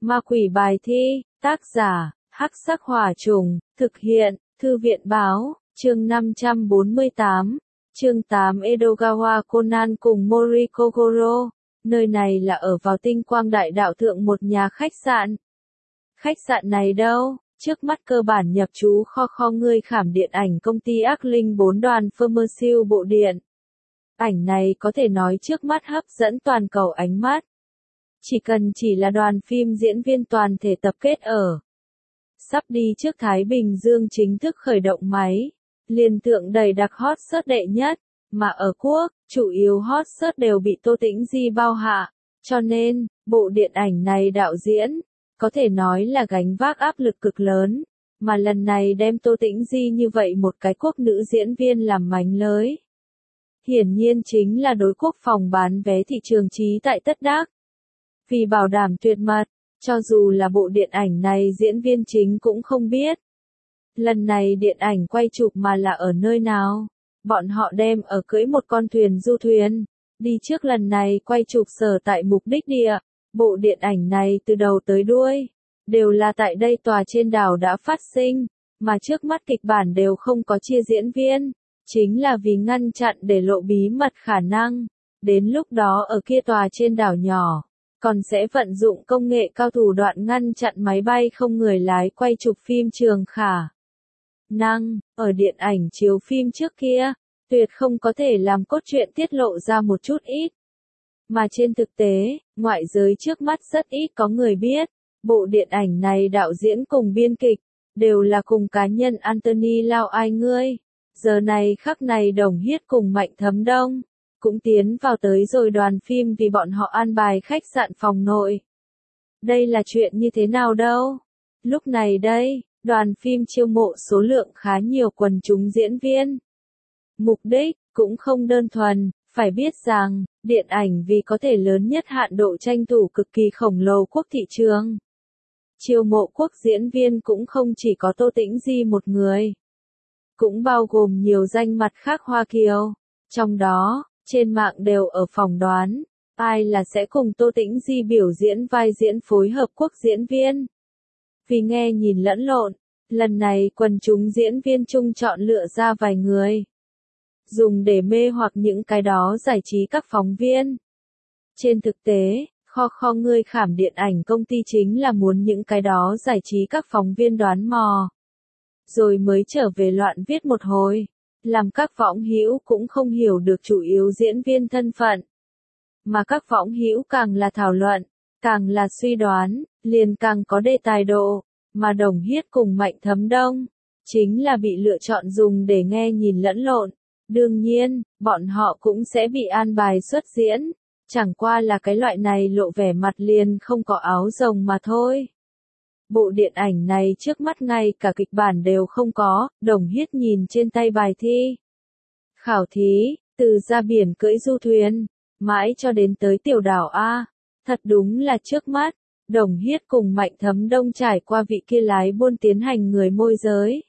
Ma quỷ bài thi, tác giả, Hắc Sắc Hỏa Trùng, thực hiện, Thư viện Báo, chương 548, chương 8 Edogawa Conan cùng Mori Kogoro. Nơi này là ở vào tinh quang đại đạo thượng một nhà khách sạn. Khách sạn này đâu? Trước mắt cơ bản nhập trú kho ngươi khảm điện ảnh công ty Ác Linh 4 đoàn Pharmaceutical bộ điện. Ảnh này có thể nói trước mắt hấp dẫn toàn cầu ánh mắt. Chỉ là đoàn phim diễn viên toàn thể tập kết ở. Sắp đi trước Thái Bình Dương chính thức khởi động máy. Liên thượng đầy đặc hot search đệ nhất, mà ở quốc, chủ yếu hot search đều bị Tô Tĩnh Di bao hạ. Cho nên, bộ điện ảnh này đạo diễn, có thể nói là gánh vác áp lực cực lớn. Mà lần này đem Tô Tĩnh Di như vậy một cái quốc nữ diễn viên làm mánh lới. Hiển nhiên chính là đối quốc phòng bán vé thị trường trí tại tất đắc. Vì bảo đảm tuyệt mật, cho dù là bộ điện ảnh này diễn viên chính cũng không biết. Lần này điện ảnh quay chụp mà là ở nơi nào? Bọn họ đem ở cưỡi một con thuyền du thuyền, đi trước lần này quay chụp sở tại mục đích địa. Bộ điện ảnh này từ đầu tới đuôi, đều là tại đây tòa trên đảo đã phát sinh, mà trước mắt kịch bản đều không có chia diễn viên. Chính là vì ngăn chặn để lộ bí mật khả năng. Đến lúc đó ở kia tòa trên đảo nhỏ, còn sẽ vận dụng công nghệ cao thủ đoạn ngăn chặn máy bay không người lái quay chụp phim trường khả năng. Ở điện ảnh chiếu phim trước kia, tuyệt không có thể làm cốt truyện tiết lộ ra một chút ít. Mà trên thực tế, ngoại giới trước mắt rất ít có người biết, bộ điện ảnh này đạo diễn cùng biên kịch, đều là cùng cá nhân Anthony Lau ai ngươi. Giờ này khắc này Đồng Hiết cùng Mạnh Thấm Đông, cũng tiến vào tới rồi đoàn phim vì bọn họ an bài khách sạn phòng nội. Đây là chuyện như thế nào đâu? Lúc này đây, đoàn phim chiêu mộ số lượng khá nhiều quần chúng diễn viên. Mục đích, cũng không đơn thuần, phải biết rằng, điện ảnh vì có thể lớn nhất hạn độ tranh thủ cực kỳ khổng lồ quốc thị trường. Chiêu mộ quốc diễn viên cũng không chỉ có Tô Tĩnh Di một người. Cũng bao gồm nhiều danh mặt khác Hoa Kiều. Trong đó, trên mạng đều ở phỏng đoán, ai là sẽ cùng Tô Tĩnh Di biểu diễn vai diễn phối hợp quốc diễn viên. Vì nghe nhìn lẫn lộn, lần này quần chúng diễn viên chung chọn lựa ra vài người. Dùng để mê hoặc những cái đó giải trí các phóng viên. Trên thực tế, kho ngươi khảm điện ảnh công ty chính là muốn những cái đó giải trí các phóng viên đoán mò. Rồi mới trở về loạn viết một hồi, làm các võng hữu cũng không hiểu được chủ yếu diễn viên thân phận. Mà các võng hữu càng là thảo luận, càng là suy đoán, liền càng có đề tài độ, mà Đồng Hiết cùng Mạnh Thấm Đông, chính là bị lựa chọn dùng để nghe nhìn lẫn lộn. Đương nhiên, bọn họ cũng sẽ bị an bài xuất diễn, chẳng qua là cái loại này lộ vẻ mặt liền không có áo rồng mà thôi. Bộ điện ảnh này trước mắt ngay cả kịch bản đều không có, Đồng Hiết nhìn trên tay bài thi. Khảo thí, từ ra biển cưỡi du thuyền, mãi cho đến tới tiểu đảo A. Thật đúng là trước mắt, Đồng Hiết cùng Mạnh Thấm Đông trải qua vị kia lái buôn tiến hành người môi giới.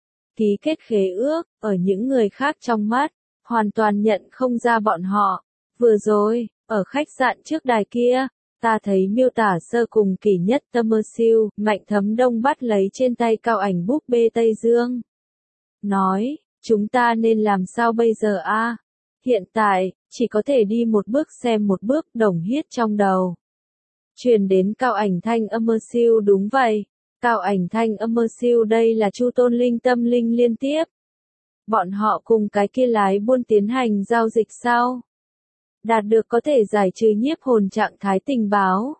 Ký kết khế ước, ở những người khác trong mắt, hoàn toàn nhận không ra bọn họ. Vừa rồi, ở khách sạn trước đài kia, ta thấy miêu tả sơ cùng kỳ nhất tâm siêu, Mạnh Thấm Đông bắt lấy trên tay cao ảnh búp bê Tây Dương. Nói, chúng ta nên làm sao bây giờ a? Hiện tại, chỉ có thể đi một bước xem một bước. Đồng Hiết trong đầu. Truyền đến cao ảnh thanh âm siêu. Đúng vậy, cao ảnh thanh âm siêu đây là Chu Tôn Linh Tâm Linh liên tiếp. Bọn họ cùng cái kia lái buôn tiến hành giao dịch sao? Đạt được có thể giải trừ nhiếp hồn trạng thái tình báo.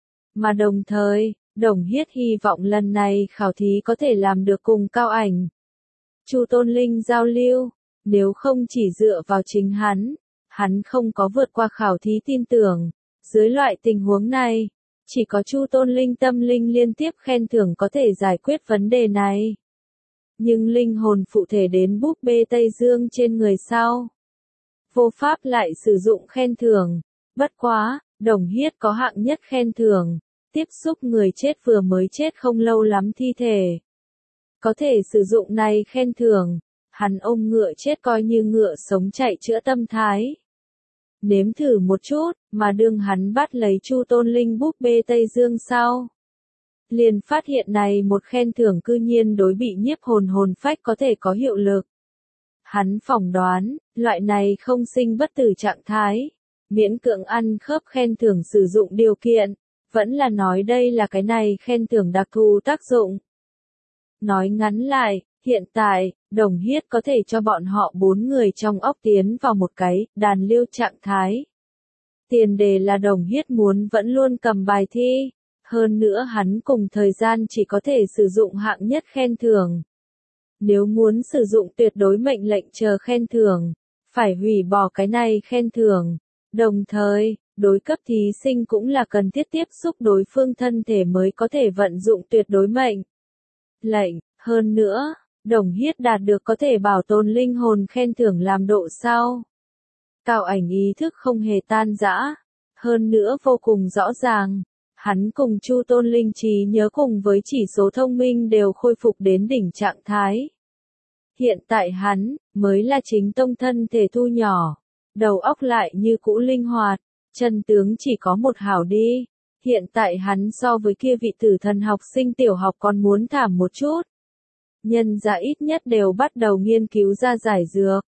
Mà đồng thời, Đồng Hiết hy vọng lần này khảo thí có thể làm được cùng cao ảnh Chu Tôn Linh giao lưu, nếu không chỉ dựa vào chính hắn không có vượt qua khảo thí tin tưởng. Dưới loại tình huống này, chỉ có Chu Tôn Linh Tâm Linh liên tiếp khen thưởng có thể giải quyết vấn đề này. Nhưng linh hồn phụ thể đến búp bê Tây Dương trên người sau, vô pháp lại sử dụng khen thưởng. Bất quá, Đồng Hiết có hạng nhất khen thưởng, tiếp xúc người chết vừa mới chết không lâu lắm thi thể. Có thể sử dụng này khen thưởng, hắn ôm ngựa chết coi như ngựa sống chạy chữa tâm thái. Nếm thử một chút, mà đương hắn bắt lấy Chu Tôn Linh búp bê Tây Dương sau, liền phát hiện này một khen thưởng cư nhiên đối bị nhiếp hồn hồn phách có thể có hiệu lực. Hắn phỏng đoán, loại này không sinh bất tử trạng thái, miễn cưỡng ăn khớp khen thưởng sử dụng điều kiện, vẫn là nói đây là cái này khen thưởng đặc thù tác dụng. Nói ngắn lại, hiện tại, Đồng Hiết có thể cho bọn họ 4 người trong óc tiến vào một cái đàn liêu trạng thái. Tiền đề là Đồng Hiết muốn vẫn luôn cầm bài thi, hơn nữa hắn cùng thời gian chỉ có thể sử dụng hạng nhất khen thưởng. Nếu muốn sử dụng tuyệt đối mệnh lệnh chờ khen thưởng, phải hủy bỏ cái này khen thưởng. Đồng thời, đối cấp thí sinh cũng là cần thiết tiếp xúc đối phương thân thể mới có thể vận dụng tuyệt đối mệnh lệnh. Hơn nữa, Đồng Hiết đạt được có thể bảo tồn linh hồn khen thưởng làm độ sau. Cao Ảnh ý thức không hề tan rã, hơn nữa vô cùng rõ ràng. Hắn cùng Chu Tôn Linh trí nhớ cùng với chỉ số thông minh đều khôi phục đến đỉnh trạng thái. Hiện tại hắn, mới là chính tông thân thể thu nhỏ, đầu óc lại như cũ linh hoạt, chân tướng chỉ có một hảo đi. Hiện tại hắn so với kia vị tử thần học sinh tiểu học còn muốn thảm một chút. Nhân ra ít nhất đều bắt đầu nghiên cứu ra giải dược.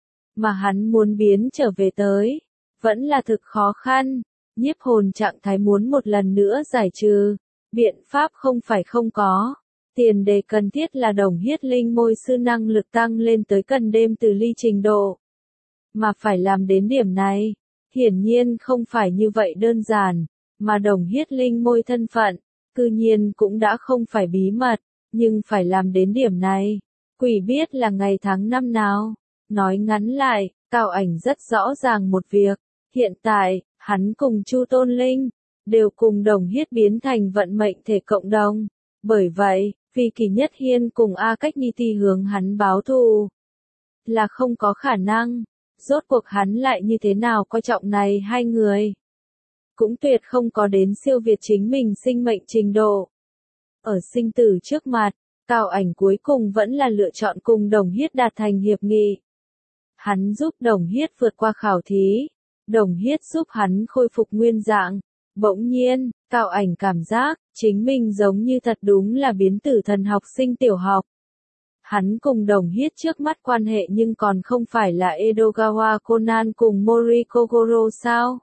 Mà hắn muốn biến trở về tới, vẫn là thực khó khăn. Nhiếp hồn trạng thái muốn một lần nữa giải trừ, biện pháp không phải không có. Tiền đề cần thiết là Đồng Hiết linh môi sư năng lực tăng lên tới cần đêm từ ly trình độ. Mà phải làm đến điểm này, hiển nhiên không phải như vậy đơn giản, mà Đồng Hiết linh môi thân phận, cư nhiên cũng đã không phải bí mật, nhưng phải làm đến điểm này, quỷ biết là ngày tháng năm nào. Nói ngắn lại, Cao Ảnh rất rõ ràng một việc, hiện tại, hắn cùng Chu Tôn Linh, đều cùng Đồng Hiết biến thành vận mệnh thể cộng đồng. Bởi vậy, vì Kỳ Nhất Hiên cùng A Cách Nhi Ti hướng hắn báo thù, là không có khả năng. Rốt cuộc hắn lại như thế nào coi trọng này hai người. Cũng tuyệt không có đến siêu việt chính mình sinh mệnh trình độ. Ở sinh tử trước mặt, Cao Ảnh cuối cùng vẫn là lựa chọn cùng Đồng Hiết đạt thành hiệp nghị. Hắn giúp Đồng Hiết vượt qua khảo thí. Đồng Hiết giúp hắn khôi phục nguyên dạng. Bỗng nhiên, Cao Ảnh cảm giác, chính mình giống như thật đúng là biến tử thần học sinh tiểu học. Hắn cùng Đồng Hiết trước mắt quan hệ nhưng còn không phải là Edogawa Conan cùng Mori Kogoro sao?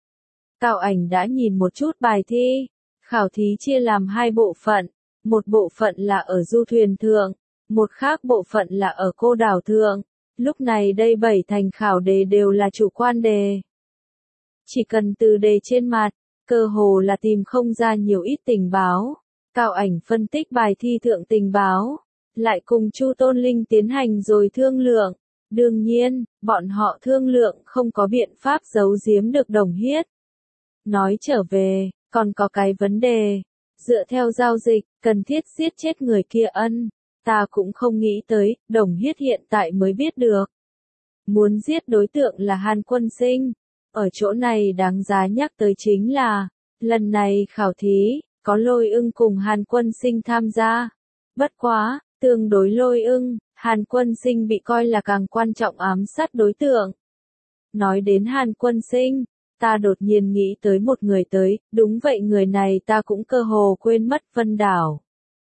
Cao Ảnh đã nhìn một chút bài thi. Khảo thí chia làm hai bộ phận. Một bộ phận là ở du thuyền thượng, một khác bộ phận là ở cô đảo thượng. Lúc này đây 7 thành khảo đề đều là chủ quan đề. Chỉ cần từ đề trên mặt, cơ hồ là tìm không ra nhiều ít tình báo. Cao Ảnh phân tích bài thi thượng tình báo, lại cùng Chu Tôn Linh tiến hành rồi thương lượng. Đương nhiên, bọn họ thương lượng không có biện pháp giấu giếm được Đồng Hiết. Nói trở về, còn có cái vấn đề. Dựa theo giao dịch, cần thiết giết chết người kia ân. Ta cũng không nghĩ tới, Đồng Hiết hiện tại mới biết được. Muốn giết đối tượng là Hàn Quân Sinh. Ở chỗ này đáng giá nhắc tới chính là, lần này khảo thí, có Lôi Ưng cùng Hàn Quân Sinh tham gia. Bất quá, tương đối Lôi Ưng, Hàn Quân Sinh bị coi là càng quan trọng ám sát đối tượng. Nói đến Hàn Quân Sinh, ta đột nhiên nghĩ tới một người tới, đúng vậy người này ta cũng cơ hồ quên mất Vân Đảo.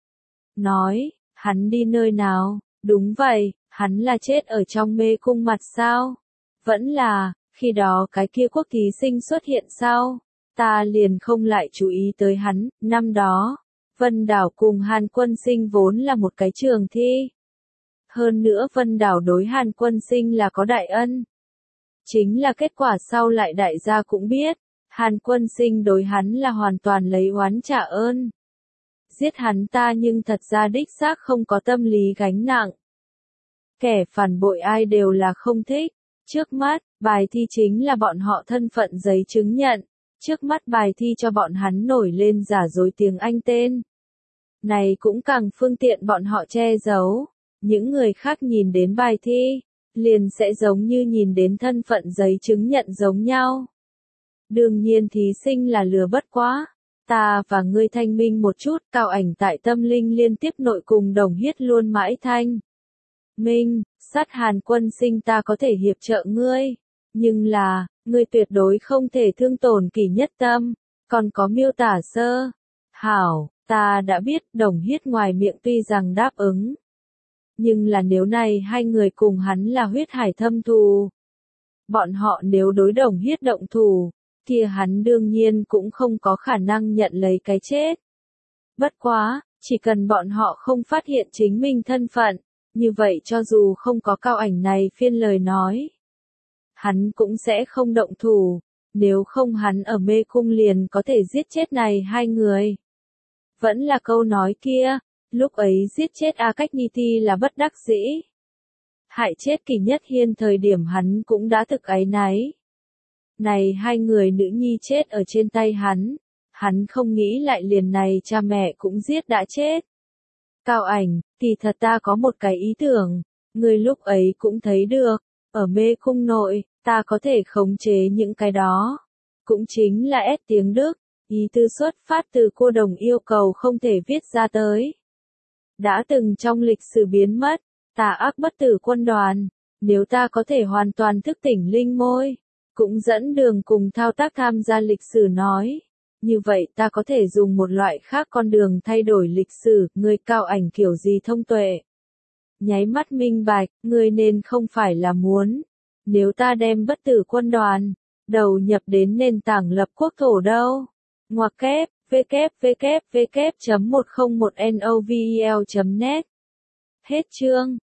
Nói, hắn đi nơi nào, đúng vậy, hắn là chết ở trong mê cung mặt sao? Vẫn là, khi đó cái kia quốc thí sinh xuất hiện sao? Ta liền không lại chú ý tới hắn, năm đó, Vân Đảo cùng Hàn Quân Sinh vốn là một cái trường thi. Hơn nữa Vân Đảo đối Hàn Quân Sinh là có đại ân. Chính là kết quả sau lại đại gia cũng biết, Hàn Quân Sinh đối hắn là hoàn toàn lấy oán trả ơn. Giết hắn ta nhưng thật ra đích xác không có tâm lý gánh nặng. Kẻ phản bội ai đều là không thích. Trước mắt, bài thi chính là bọn họ thân phận giấy chứng nhận. Trước mắt bài thi cho bọn hắn nổi lên giả dối tiếng Anh tên. Này cũng càng phương tiện bọn họ che giấu. Những người khác nhìn đến bài thi, liền sẽ giống như nhìn đến thân phận giấy chứng nhận giống nhau. Đương nhiên thí sinh là lừa bất quá. Ta và ngươi thanh minh một chút, Cao Ảnh tại tâm linh liên tiếp nội cùng Đồng Hiết luôn mãi thanh minh, sát Hàn Quân Sinh ta có thể hiệp trợ ngươi, nhưng là, ngươi tuyệt đối không thể thương tổn Kỳ Nhất Tâm, còn có miêu tả sơ. Hảo, Ta đã biết, Đồng Hiết ngoài miệng tuy rằng đáp ứng. Nhưng là nếu này hai người cùng hắn là huyết hải thâm thù. Bọn họ nếu đối Đồng Hiết động thủ, kia hắn đương nhiên cũng không có khả năng nhận lấy cái chết. Bất quá, chỉ cần bọn họ không phát hiện chính mình thân phận, như vậy cho dù không có Cao Ảnh này phiên lời nói, hắn cũng sẽ không động thủ, nếu không hắn ở mê cung liền có thể giết chết này hai người. Vẫn là câu nói kia, lúc ấy giết chết A Cách Nhi Ti là bất đắc dĩ. Hại chết Kỷ Nhất Hiên thời điểm hắn cũng đã thực áy náy. Này hai người nữ nhi chết ở trên tay hắn không nghĩ lại liền này cha mẹ cũng giết đã chết. Cao Ảnh, kỳ thật ta có một cái ý tưởng, người lúc ấy cũng thấy được, ở mê cung nội, ta có thể khống chế những cái đó. Cũng chính là ép tiếng Đức, ý tư xuất phát từ cô đồng yêu cầu không thể viết ra tới. Đã từng trong lịch sử biến mất, tà ác bất tử quân đoàn, nếu ta có thể hoàn toàn thức tỉnh linh môi, cũng dẫn đường cùng thao tác tham gia lịch sử nói. Như vậy ta có thể dùng một loại khác con đường thay đổi lịch sử, người Cao Ảnh kiểu gì thông tuệ. Nháy mắt minh bạch, người nên không phải là muốn. Nếu ta đem bất tử quân đoàn, đầu nhập đến nền tảng lập quốc thổ đâu. Ngoặc kép, www.101novel.net. Hết chương.